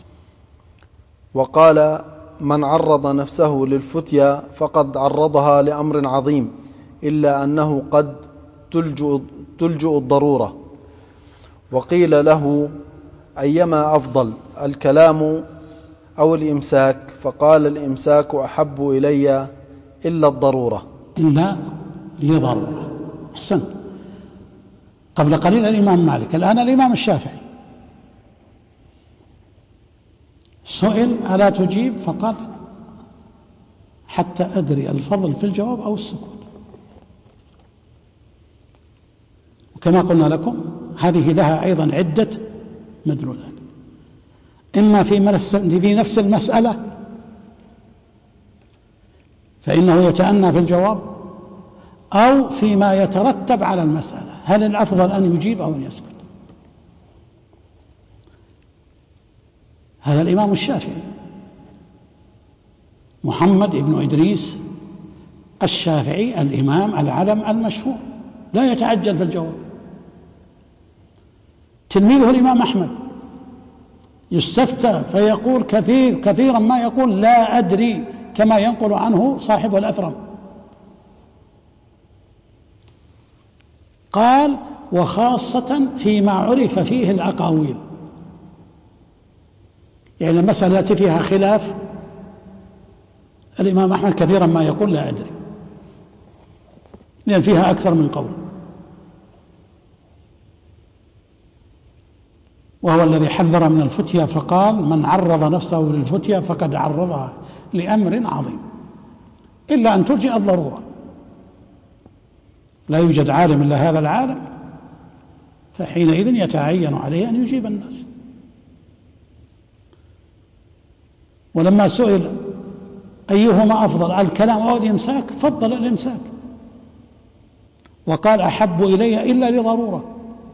وقال من عرض نفسه للفتيا فقد عرضها لأمر عظيم، إلا أنه قد تلجؤ, تلجؤ الضرورة. وقيل له أيما أفضل الكلام أو الإمساك؟ فقال الإمساك أحب إلي إلا الضرورة. إلا لضرورة. أحسن. قبل قليل الإمام مالك، الآن الإمام الشافعي سئل ألا تجيب؟ فقال حتى أدري الفضل في الجواب أو السكوت. وكما قلنا لكم هذه لها أيضا عدة مدلولات، إما في نفس المسألة فإنه يتأنى في الجواب، أو فيما يترتب على المسألة، هل الأفضل أن يجيب أو أن يسكت؟ هذا الإمام الشافعي محمد بن إدريس الشافعي الإمام العلم المشهور لا يتعجل في الجواب. تلميذه الإمام أحمد يستفتى فيقول كثير كثيرا ما يقول لا أدري، كما ينقل عنه صاحب الأثرم. قال وخاصة فيما عرف فيه الأقاويل، يعني المسألة التي فيها خلاف الإمام أحمد كثيرا ما يقول لا أدري، لأن فيها أكثر من قول، وهو الذي حذر من الفتيا فقال من عرض نفسه للفتيا فقد عرضها لأمر عظيم، إلا أن تلجئ الضرورة. لا يوجد عالم إلا هذا العالم، فحينئذ يتعين عليه أن يجيب الناس. ولما سئل أيهما أفضل الكلام أو الإمساك فضل الإمساك، وقال أحب إلي إلا لضرورة،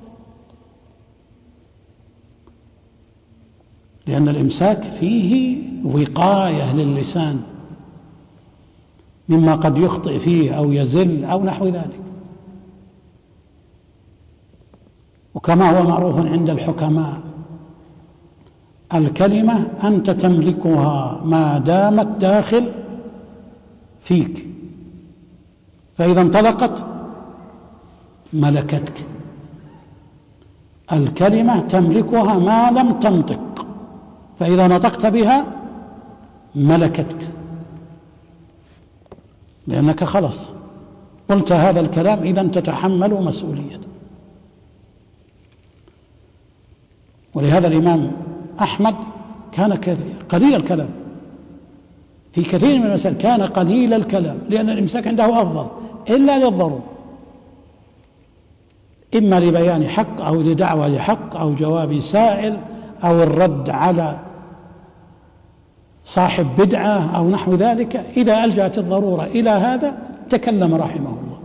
لأن الإمساك فيه وقاية للسان مما قد يخطئ فيه أو يزل أو نحو ذلك. وكما هو معروف عند الحكماء الكلمة أنت تملكها ما دامت داخل فيك، فإذا انطلقت ملكتك. الكلمة تملكها ما لم تنطق، فإذا نطقت بها ملكتك، لأنك خلص قلت هذا الكلام، إذا تتحمل مسؤوليته. ولهذا الإمام أحمد كان قليل الكلام في كثير من المسائل، كان قليل الكلام، لأن الإمساك عنده أفضل إلا للضرورة، إما لبيان حق أو لدعوة لحق أو جواب سائل أو الرد على صاحب بدعة أو نحو ذلك. إذا ألجأت الضرورة إلى هذا تكلم رحمه الله.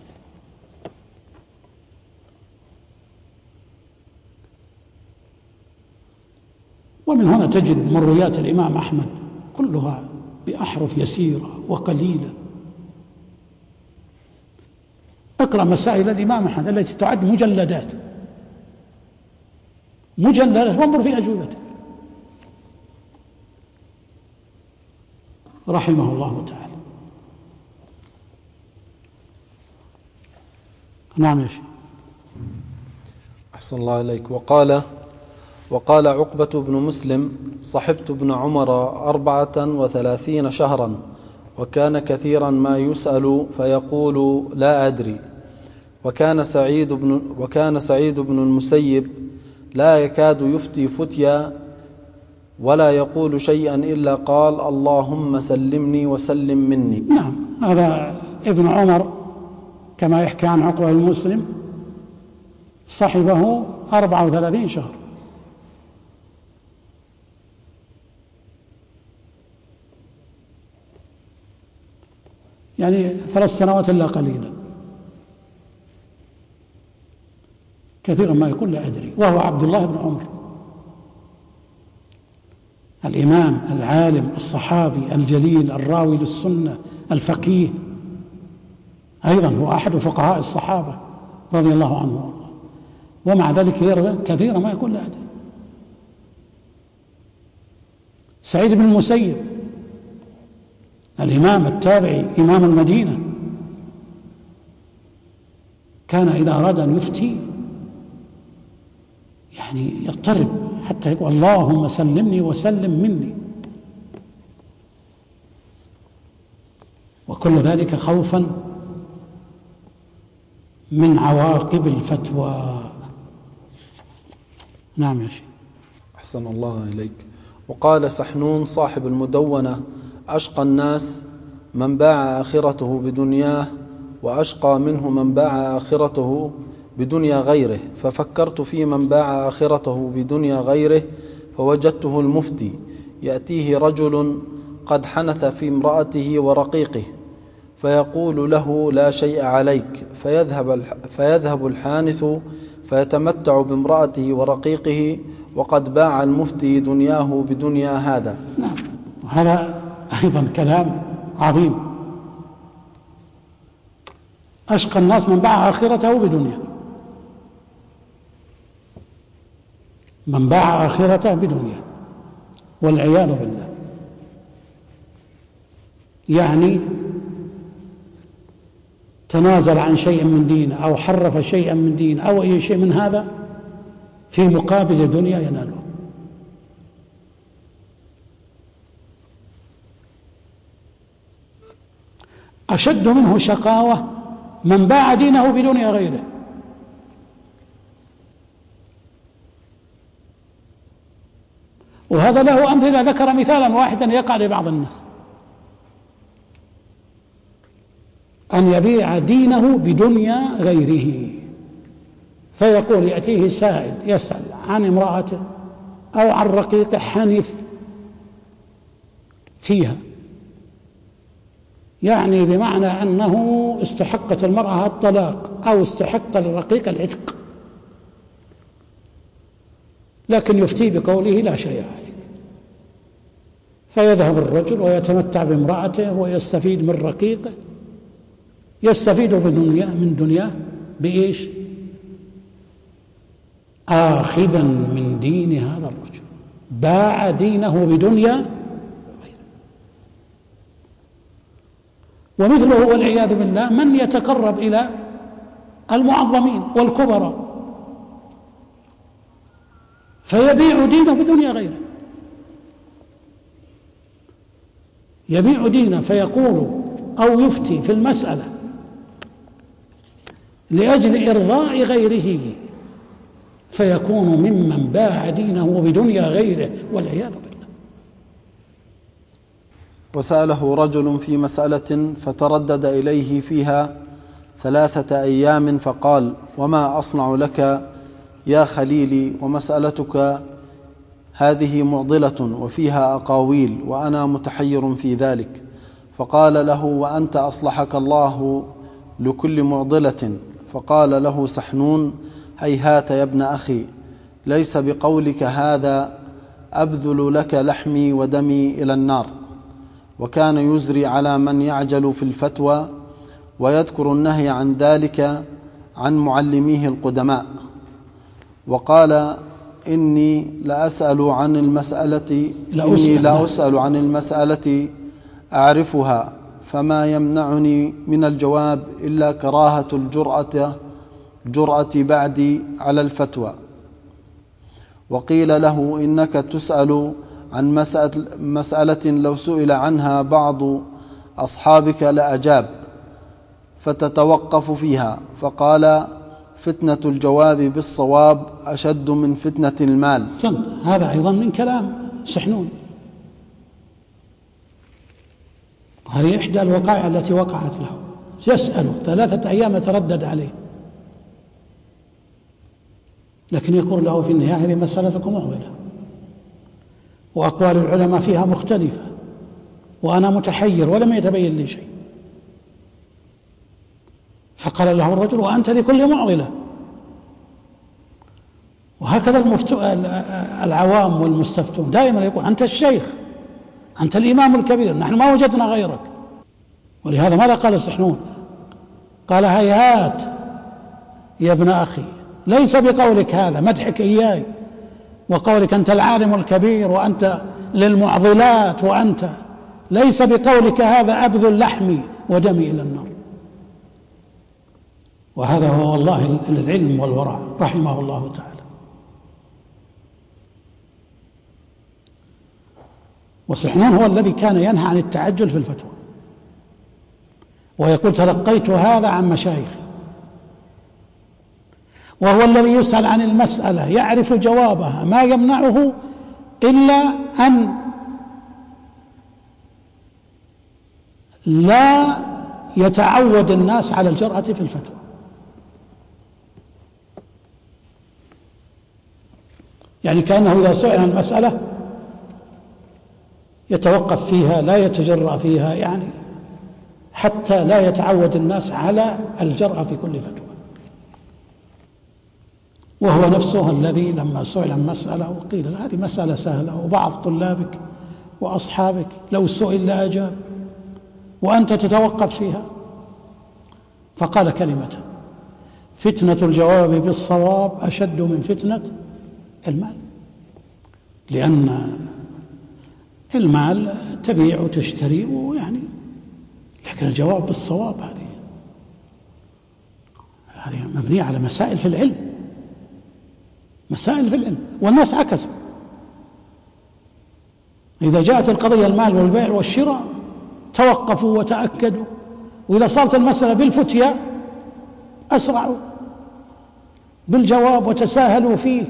ومن هنا تجد مرويات الإمام أحمد كلها بأحرف يسيرة وقليلة. اقرأ مسائل الإمام أحمد التي تعد مجلدات مجلدات وانظر في أجوبته رحمه الله تعالى. نعم يا شيخ. أحسن الله إليك. وقال وقال عقبة بن مسلم: صحبت ابن عمر أربعة وثلاثين شهرا، وكان كثيرا ما يسأل فيقول لا أدري. وكان سعيد بن, وكان سعيد بن المسيب لا يكاد يفتي فتيا ولا يقول شيئا إلا قال اللهم سلمني وسلم مني. نعم، هذا ابن عمر كما يحكي عن عقبة المسلم صحبه أربعة وثلاثين شهر، يعني ثلاث سنوات إلا قليلا. كثيرا ما يقول لا أدري، وهو عبد الله بن عمر الإمام العالم الصحابي الجليل الراوي للسنة الفقيه، أيضا هو أحد فقهاء الصحابة رضي الله عنه وارضاه، ومع ذلك كثيرا ما يقول لا أدري. سعيد بن المسيب الإمام التابعي إمام المدينة كان إذا أراد أن يفتي يعني يضطرب حتى يقول اللهم سلمني وسلم مني، وكل ذلك خوفا من عواقب الفتوى. نعم يا شيخ. أحسن الله إليك. وقال سحنون صاحب المدونة: أشقى الناس من باع آخرته بدنياه، وأشقى منه من باع آخرته بدنيا غيره. ففكرت في من باع آخرته بدنيا غيره فوجدته المفتي، يأتيه رجل قد حنث في امرأته ورقيقه فيقول له لا شيء عليك، فيذهب, فيذهب الحانث فيتمتع بامرأته ورقيقه وقد باع المفتي دنياه بدنيا هذا. نعم، هذا أيضا كلام عظيم. أشقى الناس من باع آخرته بدنيا، من باع آخرته بدنيا والعياذ بالله، يعني تنازل عن شيء من دينه أو حرف شيئا من دينه أو أي شيء من هذا في مقابل دنيا يناله. أشد منه شقاوة من باع دينه بدنيا غيره. وهذا له أمثلة، ذكر مثالا واحدا يقع لبعض الناس. أن يبيع دينه بدنيا غيره، فيقول يأتيه سائل يسأل عن امرأته أو عن رقيقه حنث فيها، يعني بمعنى أنه استحقت المرأة الطلاق أو استحق الرقيق العتق، لكن يفتي بقوله لا شيء عليك، فيذهب الرجل ويتمتع بامرأته ويستفيد من رقيقه، يستفيد من دنياه بإيش؟ آخذا من دين هذا الرجل، باع دينه بدنيا غيره. ومثله والعياذ بالله من يتقرب إلى المعظمين والكبراء فيبيع دينه بدنيا غيره، يبيع دينه فيقول أو يفتي في المسألة لأجل إرضاء غيره، فيكون ممن باع دينه بدنيا غيره والعياذ بالله. وسأله رجل في مسألة فتردد إليه فيها ثلاثة أيام فقال: وما أصنع لك يا خليلي؟ ومسألتك هذه معضلة وفيها أقاويل وأنا متحير في ذلك. فقال له: وأنت أصلحك الله لكل معضلة. فقال له سحنون: هيهات يا ابن أخي، ليس بقولك هذا أبذل لك لحمي ودمي إلى النار. وكان يزري على من يعجل في الفتوى ويذكر النهي عن ذلك عن معلميه القدماء. وقال: إني لأسأل عن المسألة إني لأسأل عن المسألة أعرفها، فما يمنعني من الجواب إلا كراهة الجرأة جرأة بعدي على الفتوى. وقيل له: إنك تسأل عن مسألة لو سئل عنها بعض أصحابك لأجاب، فتتوقف فيها. فقال: فتنة الجواب بالصواب أشد من فتنة المال. هذا أيضا من كلام سحنون، هذه إحدى الوقائع التي وقعت له. يسأل ثلاثة أيام يتردد عليه، لكن يقول له في النهاية هذه مسألتكم معضلة وأقوال العلماء فيها مختلفة وأنا متحير ولم يتبين لي شيء. فقال له الرجل: وأنت لكل معضلة. وهكذا المفتو... العوام والمستفتون دائما يقول: أنت الشيخ، أنت الإمام الكبير، نحن ما وجدنا غيرك. ولهذا ماذا قال السحنون؟ قال: هيهات يا ابن أخي، ليس بقولك هذا، مدحك إياي وقولك أنت العالم الكبير وأنت للمعضلات، وأنت ليس بقولك هذا أبذل لحمي ودمي إلى النار. وهذا هو والله العلم والورع رحمه الله تعالى. وسحنون هو الذي كان ينهى عن التعجل في الفتوى، ويقول: تلقيت هذا عن مشايخي. وهو الذي يسأل عن المسألة يعرف جوابها، ما يمنعه إلا أن لا يتعود الناس على الجرأة في الفتوى. يعني كأنه إذا سئل عن المسألة يتوقف فيها، لا يتجرأ فيها، يعني حتى لا يتعود الناس على الجرأة في كل فتوى. وهو نفسه الذي لما سئل عن مسألة وقيل هذه مسألة سهلة وبعض طلابك وأصحابك لو سئل لأجاب وأنت تتوقف فيها، فقال كلمة: فتنة الجواب بالصواب أشد من فتنة المال. لأن المال تبيع وتشتري ويعني، لكن الجواب بالصواب هذه هذه مبنية على مسائل في العلم، مسائل في العلم. والناس عكسوا، إذا جاءت القضية المال والبيع والشراء توقفوا وتأكدوا، وإذا صارت المسألة بالفتية أسرعوا بالجواب وتساهلوا فيه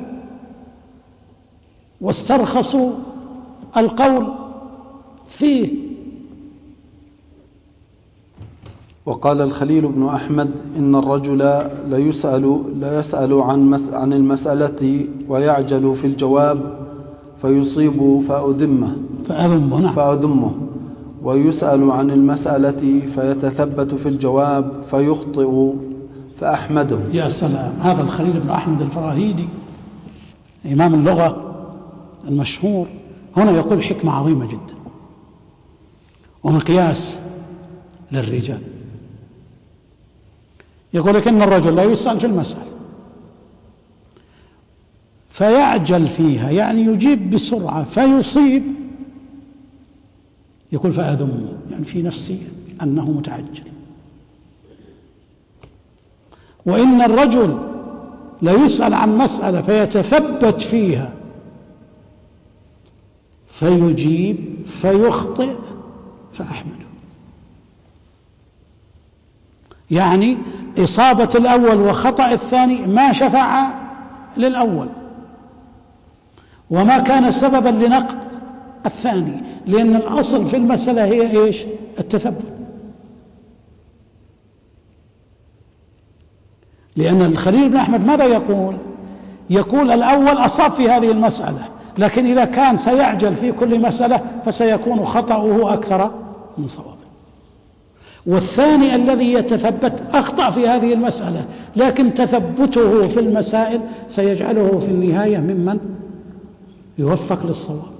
واسترخصوا القول فيه. وقال الخليل بن أحمد إن الرجل لا يسأل, لا يسأل عن, مس عن المسألة ويعجل في الجواب فيصيب فأدمه, فأذمه, فأدمه ويسأل عن المسألة فيتثبت في الجواب فيخطئ فأحمده. يا سلام، هذا الخليل بن أحمد الفراهيدي إمام اللغة المشهور هنا يقول حكمة عظيمة جدا ومقياس للرجال. يقول لك إن الرجل لا يسأل في المسألة فيعجل فيها، يعني يجيب بسرعة فيصيب، يقول فأذمه، يعني في نفسي أنه متعجل. وإن الرجل لا يسأل عن مسألة فيتثبت فيها فيجيب فيخطئ فأحمده، يعني إصابة الأول وخطأ الثاني ما شفع للأول وما كان سببا لنقد الثاني، لأن الأصل في المسألة هي إيش؟ التثبت. لأن الخليل بن أحمد ماذا يقول؟ يقول الأول أصاب في هذه المسألة، لكن إذا كان سيعجل في كل مسألة فسيكون خطأه أكثر من صوابه. والثاني الذي يتثبت أخطأ في هذه المسألة، لكن تثبته في المسائل سيجعله في النهاية ممن يوفق للصواب.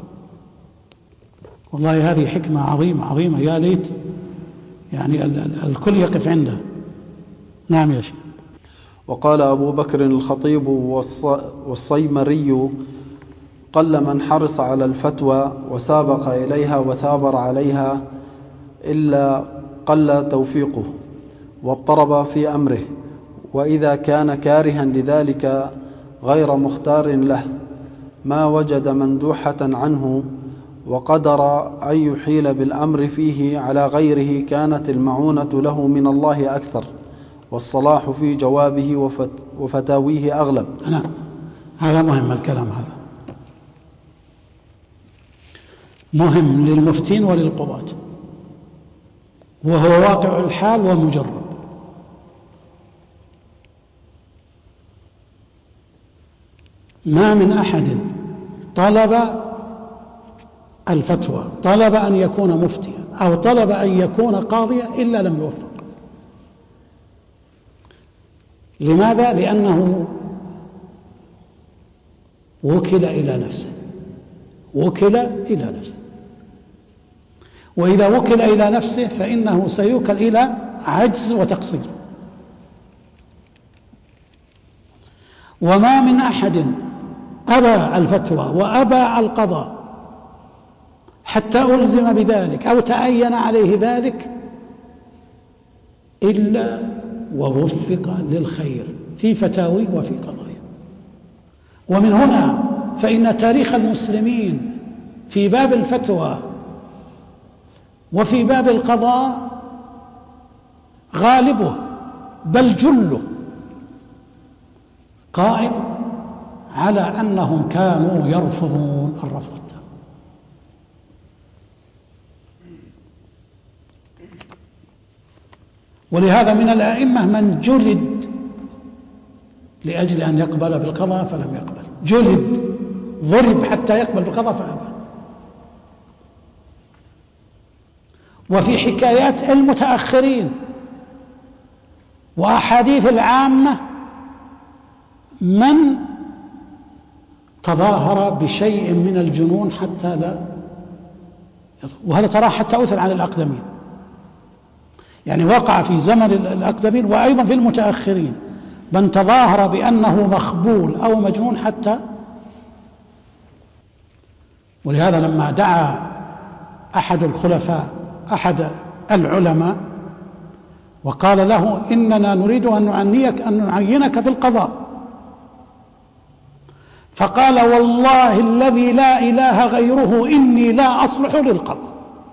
والله هذه حكمة عظيمة عظيمة، يا ليت يعني الكل يقف عندها. نعم يا شيخ. وقال أبو بكر الخطيب والصيمري قل من حرص على الفتوى وسابق إليها وثابر عليها إلا قل توفيقه واضطرب في أمره، وإذا كان كارها لذلك غير مختار له ما وجد مندوحة عنه وقدر أن يحيل بالأمر فيه على غيره كانت المعونة له من الله أكثر والصلاح في جوابه وفت وفتاويه أغلب. نعم، هذا مهم، الكلام هذا مهم للمفتين وللقضاة، وهو واقع الحال ومجرب. ما من أحد طلب الفتوى، طلب أن يكون مفتيا أو طلب أن يكون قاضيا إلا لم يوفق. لماذا؟ لأنه وكل إلى نفسه، وكل إلى نفسه، وإذا وكل إلى نفسه فإنه سيوكل إلى عجز وتقصير. وما من أحد أبى الفتوى وأبى القضاء حتى ألزم بذلك أو تعين عليه ذلك إلا ووفق للخير في فتاويه وفي قضاياه. ومن هنا فإن تاريخ المسلمين في باب الفتوى وفي باب القضاء غالبه بل جله قائم على أنهم كانوا يرفضون الرفض التام. ولهذا من الأئمة من جلد لأجل أن يقبل بالقضاء فلم يقبل، جلد، ضرب حتى يقبل بالقضاء فأبى. وفي حكايات المتأخرين وأحاديث العامة من تظاهر بشيء من الجنون حتى لا، وهذا تراه حتى أثر عن الأقدمين، يعني وقع في زمن الأقدمين وأيضا في المتأخرين من تظاهر بأنه مخبول أو مجنون حتى. ولهذا لما دعا أحد الخلفاء أحد العلماء وقال له إننا نريد أن نعنيك أن نعينك في القضاء، فقال والله الذي لا إله غيره إني لا أصلح للقضاء.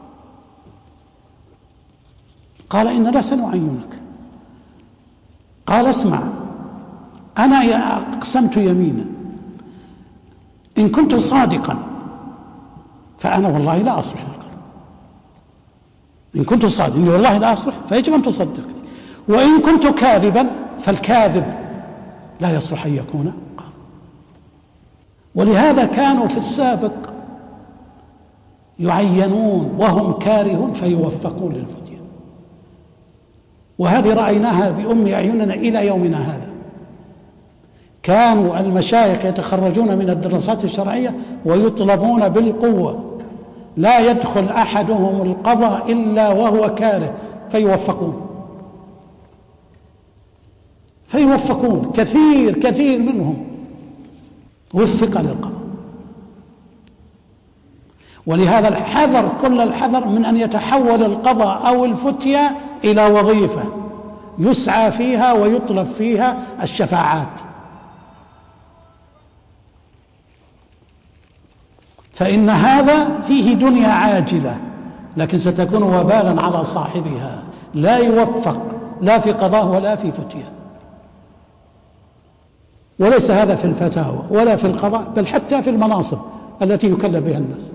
قال إننا سنعينك. قال اسمع، أنا أقسمت يمينا إن كنت صادقا فأنا والله لا أصلح للقضاء، إن كنت صادقا إني والله لا أصلح فيجب أن تصدقني، وإن كنت كاذبا فالكاذب لا يصلح أن يكون قاضي. ولهذا كانوا في السابق يعينون وهم كارهون فيوفقون للفتية، وهذه رأيناها بأم أعيننا إلى يومنا هذا. كانوا المشايخ يتخرجون من الدراسات الشرعية ويطلبون بالقوة، لا يدخل أحدهم القضاء إلا وهو كاره فيوفقون فيوفقون كثير كثير منهم وفق للقضاء. ولهذا الحذر كل الحذر من أن يتحول القضاء أو الفتية إلى وظيفة يسعى فيها ويطلب فيها الشفاعات، فإن هذا فيه دنيا عاجلة لكن ستكون وبالا على صاحبها، لا يوفق لا في قضاء ولا في فتية. وليس هذا في الفتاوى ولا في القضاء، بل حتى في المناصب التي يكلف بها الناس.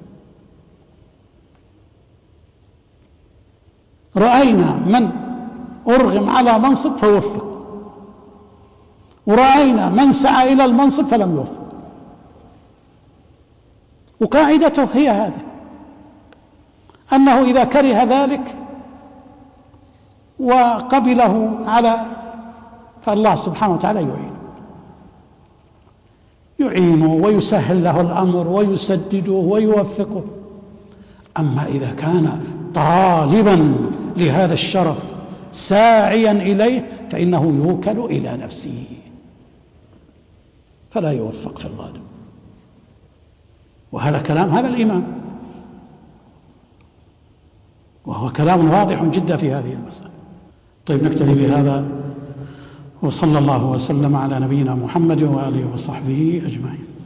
رأينا من أرغم على منصب فوفق، ورأينا من سعى إلى المنصب فلم يوفق. وقاعدته هي هذه، أنه إذا كره ذلك وقبله على فالله سبحانه وتعالى يعين يعينه ويسهل له الأمر ويسدده ويوفقه. أما إذا كان طالبا لهذا الشرف ساعيا إليه فإنه يوكل إلى نفسه فلا يوفق في الغالب. وهذا كلام هذا الإمام، وهو كلام واضح جدا في هذه المسألة. طيب نكتفي بهذا، وصلى الله وسلم على نبينا محمد وآله وصحبه أجمعين.